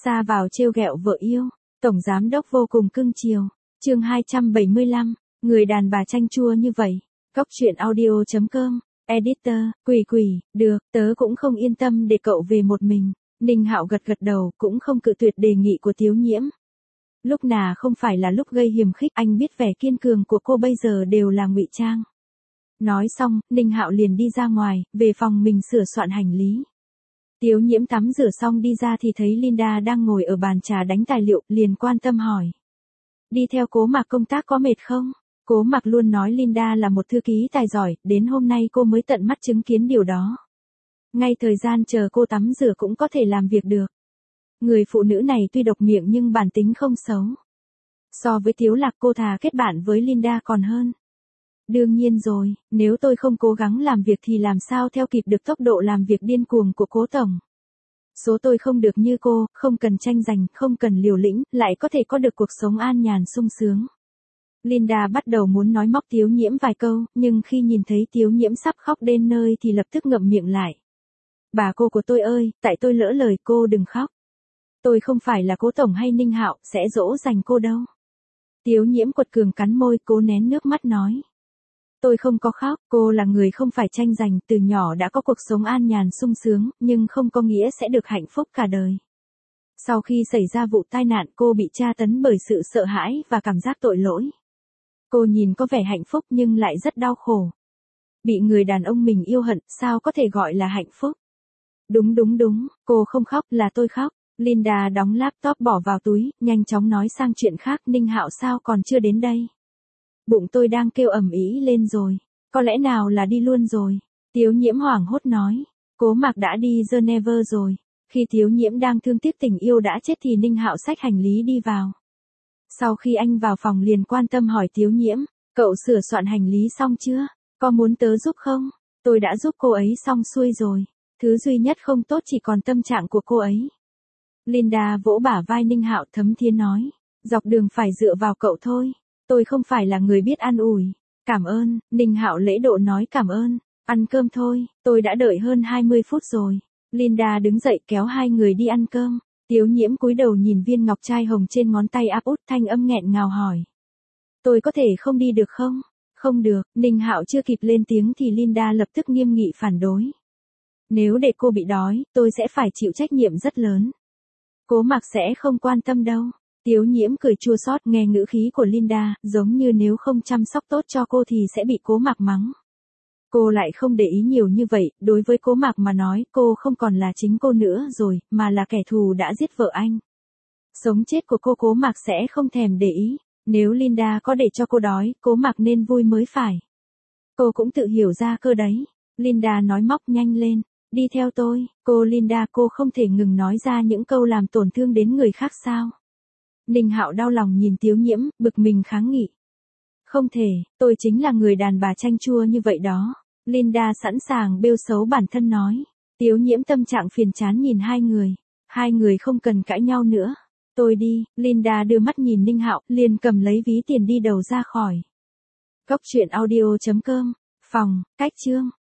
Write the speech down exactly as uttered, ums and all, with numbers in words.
Ra vào trêu ghẹo vợ yêu, tổng giám đốc vô cùng cưng chiều. Chương hai trăm bảy mươi lăm, người đàn bà chanh chua như vậy. Góc truyện audio chấm com. Editor, quỷ quỷ, được, tớ cũng không yên tâm để cậu về một mình. Ninh Hạo gật gật đầu, cũng không cự tuyệt đề nghị của Tiếu Nhiễm. Lúc nào không phải là lúc gây hiềm khích, anh biết vẻ kiên cường của cô bây giờ đều là ngụy trang. Nói xong, Ninh Hạo liền đi ra ngoài, về phòng mình sửa soạn hành lý. Tiếu Nhiễm tắm rửa xong đi ra thì thấy Linda đang ngồi ở bàn trà đánh tài liệu, liền quan tâm hỏi. Đi theo Cố Mạc công tác có mệt không? Cố Mạc luôn nói Linda là một thư ký tài giỏi, đến hôm nay cô mới tận mắt chứng kiến điều đó. Ngay thời gian chờ cô tắm rửa cũng có thể làm việc được. Người phụ nữ này tuy độc miệng nhưng bản tính không xấu. So với Tiếu Lạc cô thà kết bạn với Linda còn hơn. Đương nhiên rồi, nếu tôi không cố gắng làm việc thì làm sao theo kịp được tốc độ làm việc điên cuồng của Cố tổng. Số tôi không được như cô, không cần tranh giành, không cần liều lĩnh, lại có thể có được cuộc sống an nhàn sung sướng. Linda bắt đầu muốn nói móc Tiếu Nhiễm vài câu, nhưng khi nhìn thấy Tiếu Nhiễm sắp khóc đến nơi thì lập tức ngậm miệng lại. Bà cô của tôi ơi, tại tôi lỡ lời, cô đừng khóc. Tôi không phải là Cố tổng hay Ninh Hạo, sẽ dỗ dành cô đâu. Tiếu Nhiễm quật cường cắn môi, cố nén nước mắt nói. Tôi không có khóc, cô là người không phải tranh giành, từ nhỏ đã có cuộc sống an nhàn sung sướng, nhưng không có nghĩa sẽ được hạnh phúc cả đời. Sau khi xảy ra vụ tai nạn cô bị tra tấn bởi sự sợ hãi và cảm giác tội lỗi. Cô nhìn có vẻ hạnh phúc nhưng lại rất đau khổ. Bị người đàn ông mình yêu hận, sao có thể gọi là hạnh phúc? Đúng đúng đúng, cô không khóc, là tôi khóc. Linda đóng laptop bỏ vào túi, nhanh chóng nói sang chuyện khác. Ninh Hạo sao còn chưa đến đây? Bụng tôi đang kêu ầm ĩ lên rồi. Có lẽ nào là đi luôn rồi? Tiếu Nhiễm hoảng hốt nói. Cố Mạc đã đi Geneva rồi. Khi Tiếu Nhiễm đang thương tiếc tình yêu đã chết thì Ninh Hạo xách hành lý đi vào. Sau khi anh vào phòng liền quan tâm hỏi Tiếu Nhiễm. Cậu sửa soạn hành lý xong chưa? Có muốn tớ giúp không? Tôi đã giúp cô ấy xong xuôi rồi. Thứ duy nhất không tốt chỉ còn tâm trạng của cô ấy. Linda vỗ bả vai Ninh Hạo thấm thía nói. Dọc đường phải dựa vào cậu thôi. Tôi không phải là người biết an ủi. Cảm ơn, Ninh Hạo lễ độ nói cảm ơn. Ăn cơm thôi, tôi đã đợi hơn hai mươi phút rồi. Linda đứng dậy kéo hai người đi ăn cơm. Tiếu Nhiễm cúi đầu nhìn viên ngọc trai hồng trên ngón tay áp út, thanh âm nghẹn ngào hỏi. Tôi có thể không đi được không? Không được, Ninh Hạo chưa kịp lên tiếng thì Linda lập tức nghiêm nghị phản đối. Nếu để cô bị đói, tôi sẽ phải chịu trách nhiệm rất lớn. Cố Mạc sẽ không quan tâm đâu. Tiếu Nhiễm cười chua xót nghe ngữ khí của Linda, giống như nếu không chăm sóc tốt cho cô thì sẽ bị Cố Mạc mắng. Cô lại không để ý nhiều như vậy, đối với Cố Mạc mà nói cô không còn là chính cô nữa rồi, mà là kẻ thù đã giết vợ anh. Sống chết của cô Cố Mạc sẽ không thèm để ý, nếu Linda có để cho cô đói, Cố Mạc nên vui mới phải. Cô cũng tự hiểu ra cơ đấy. Linda nói móc nhanh lên, đi theo tôi, cô Linda cô không thể ngừng nói ra những câu làm tổn thương đến người khác sao? Ninh Hạo đau lòng nhìn Tiếu Nhiễm, bực mình kháng nghị. Không thể, tôi chính là người đàn bà chanh chua như vậy đó. Linda sẵn sàng bêu xấu bản thân nói. Tiếu Nhiễm tâm trạng phiền chán nhìn hai người. Hai người không cần cãi nhau nữa. Tôi đi, Linda đưa mắt nhìn Ninh Hạo, liền cầm lấy ví tiền đi đầu ra khỏi. Góc truyện audio chấm com, phòng, cách chương.